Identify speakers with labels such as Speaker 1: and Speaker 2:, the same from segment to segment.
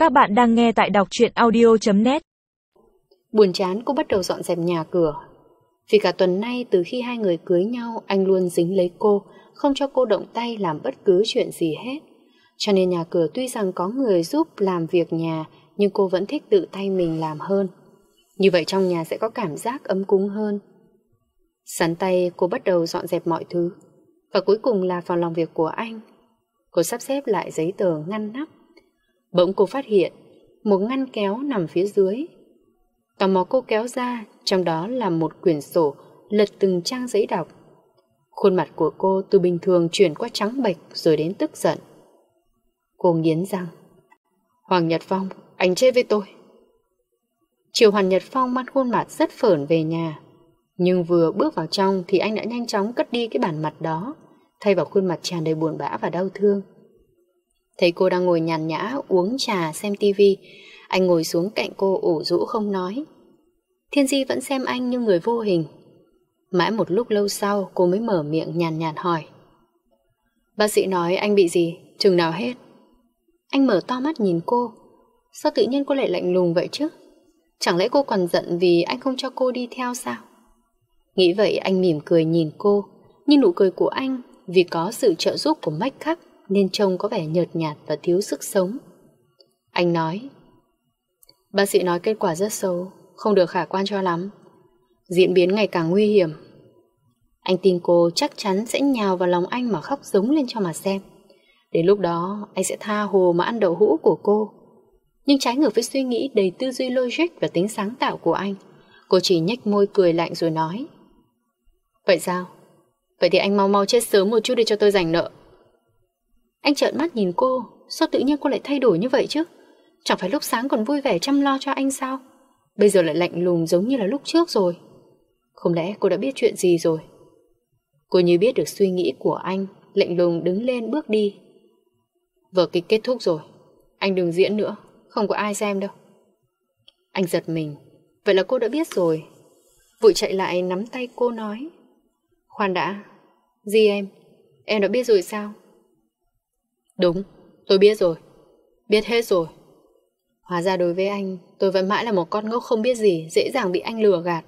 Speaker 1: Các bạn đang nghe tại đọc truyện audio.net.
Speaker 2: Buồn chán, cô bắt đầu dọn dẹp nhà cửa. Vì cả tuần nay từ khi hai người cưới nhau, anh luôn dính lấy cô, không cho cô động tay làm bất cứ chuyện gì hết. Cho nên nhà cửa tuy rằng có người giúp làm việc nhà, nhưng cô vẫn thích tự tay mình làm hơn. Như vậy trong nhà sẽ có cảm giác ấm cúng hơn. Sắn tay, cô bắt đầu dọn dẹp mọi thứ. Và cuối cùng là phòng làm việc của anh. Cô sắp xếp lại giấy tờ ngăn nắp. Bỗng cô phát hiện một ngăn kéo nằm phía dưới. Tò mò cô kéo ra, trong đó là một quyển sổ, lật từng trang giấy đọc. Khuôn mặt của cô từ bình thường chuyển qua trắng bệch rồi đến tức giận. Cô nghiến răng. Hoàng Nhật Phong, anh chết với tôi. Chiều Hoàng Nhật Phong mang khuôn mặt rất phởn về nhà. Nhưng vừa bước vào trong thì anh đã nhanh chóng cất đi cái bản mặt đó, thay vào khuôn mặt tràn đầy buồn bã và đau thương. Thấy cô đang ngồi nhàn nhã uống trà xem tivi, anh ngồi xuống cạnh cô ủ rũ không nói. Thiên Di vẫn xem anh như người vô hình. Mãi một lúc lâu sau cô mới mở miệng nhàn nhạt hỏi. Bác sĩ nói anh bị gì, chừng nào hết? Anh mở to mắt nhìn cô. Sao tự nhiên cô lại lạnh lùng vậy chứ? Chẳng lẽ cô còn giận vì anh không cho cô đi theo sao? Nghĩ vậy anh mỉm cười nhìn cô. Nhưng nụ cười của anh vì có sự trợ giúp của make up nên trông có vẻ nhợt nhạt và thiếu sức sống. Anh nói. Bác sĩ nói kết quả rất xấu, không được khả quan cho lắm. Diễn biến ngày càng nguy hiểm. Anh tin cô chắc chắn sẽ nhào vào lòng anh mà khóc giống lên cho mà xem. Đến lúc đó anh sẽ tha hồ mà ăn đậu hũ của cô. Nhưng trái ngược với suy nghĩ đầy tư duy logic và tính sáng tạo của anh, cô chỉ nhếch môi cười lạnh rồi nói. Vậy sao? Vậy thì anh mau mau chết sớm một chút để cho tôi giành nợ. Anh trợn mắt nhìn cô. Sao tự nhiên cô lại thay đổi như vậy chứ? Chẳng phải lúc sáng còn vui vẻ chăm lo cho anh sao? Bây giờ lại lạnh lùng giống như là lúc trước rồi. Không lẽ cô đã biết chuyện gì rồi? Cô như biết được suy nghĩ của anh, lạnh lùng đứng lên bước đi. Vở kịch kết thúc rồi, anh đừng diễn nữa, không có ai xem đâu. Anh giật mình. Vậy là cô đã biết rồi. Vội chạy lại nắm tay cô nói. Khoan đã. Di em đã biết rồi sao? Đúng, tôi biết rồi. Biết hết rồi. Hóa ra đối với anh, tôi vẫn mãi là một con ngốc không biết gì, dễ dàng bị anh lừa gạt.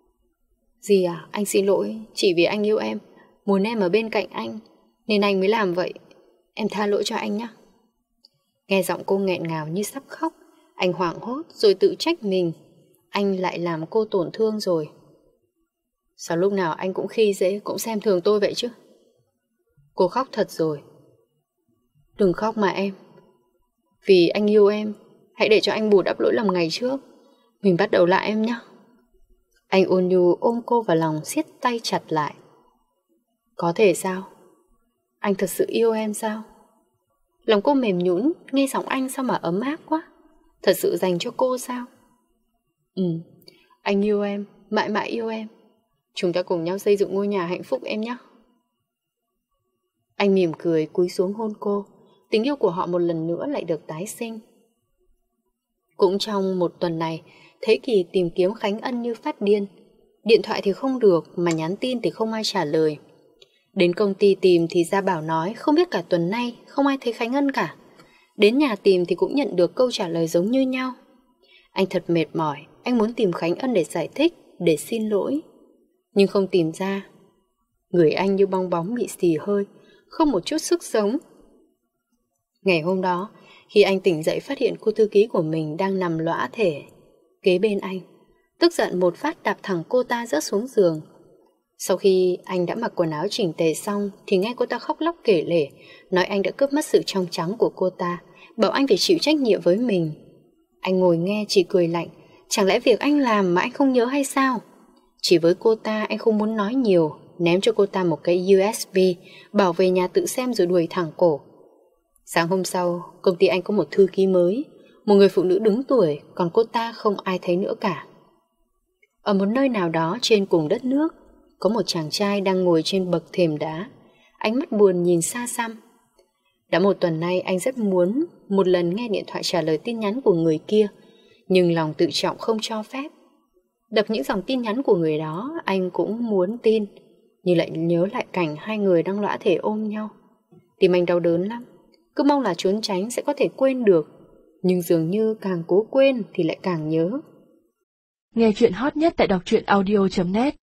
Speaker 2: Dì à, anh xin lỗi. Chỉ vì anh yêu em, muốn em ở bên cạnh anh, nên anh mới làm vậy. Em tha lỗi cho anh nhé. Nghe giọng cô nghẹn ngào như sắp khóc, anh hoảng hốt rồi tự trách mình. Anh lại làm cô tổn thương rồi. Sao lúc nào anh cũng khi dễ, cũng xem thường tôi vậy chứ? Cô khóc thật rồi. Đừng khóc mà em. Vì anh yêu em, hãy để cho anh bù đắp lỗi lầm ngày trước. Mình bắt đầu lại em nhé. Anh ôn nhu ôm cô vào lòng, siết tay chặt lại. Có thể sao? Anh thật sự yêu em sao? Lòng cô mềm nhũn, nghe giọng anh sao mà ấm áp quá. Thật sự dành cho cô sao? Anh yêu em, mãi mãi yêu em. Chúng ta cùng nhau xây dựng ngôi nhà hạnh phúc em nhé. Anh mỉm cười cúi xuống hôn cô. Tình yêu của họ một lần nữa lại được tái sinh. Cũng trong một tuần này, Thế Kỳ tìm kiếm Khánh Ân như phát điên. Điện thoại thì không được, mà nhắn tin thì không ai trả lời. Đến công ty tìm thì Gia Bảo nói không biết cả tuần nay không ai thấy Khánh Ân cả. Đến nhà tìm thì cũng nhận được câu trả lời giống như nhau. Anh thật mệt mỏi, anh muốn tìm Khánh Ân để giải thích, để xin lỗi. Nhưng không tìm ra. Người anh như bong bóng bị xì hơi, không một chút sức sống. Ngày hôm đó, khi anh tỉnh dậy phát hiện cô thư ký của mình đang nằm lõa thể kế bên anh. Tức giận một phát đạp thẳng cô ta rớt xuống giường. Sau khi anh đã mặc quần áo chỉnh tề xong thì nghe cô ta khóc lóc kể lể, nói anh đã cướp mất sự trong trắng của cô ta, bảo anh phải chịu trách nhiệm với mình. Anh ngồi nghe chỉ cười lạnh. Chẳng lẽ việc anh làm mà anh không nhớ hay sao? Chỉ với cô ta anh không muốn nói nhiều, ném cho cô ta một cái USB, bảo về nhà tự xem rồi đuổi thẳng cổ. Sáng hôm sau, công ty anh có một thư ký mới, một người phụ nữ đứng tuổi, còn cô ta không ai thấy nữa cả. Ở một nơi nào đó trên cùng đất nước, có một chàng trai đang ngồi trên bậc thềm đá, ánh mắt buồn nhìn xa xăm. Đã một tuần nay anh rất muốn một lần nghe điện thoại trả lời tin nhắn của người kia, nhưng lòng tự trọng không cho phép. Đọc những dòng tin nhắn của người đó, anh cũng muốn tin, nhưng lại nhớ lại cảnh hai người đang lõa thể ôm nhau. Tim anh đau đớn lắm, cứ mong là trốn tránh sẽ có thể quên được. nhưng dường như càng cố quên thì lại càng nhớ.
Speaker 1: Nghe chuyện hot nhất tại đọc truyện audio.net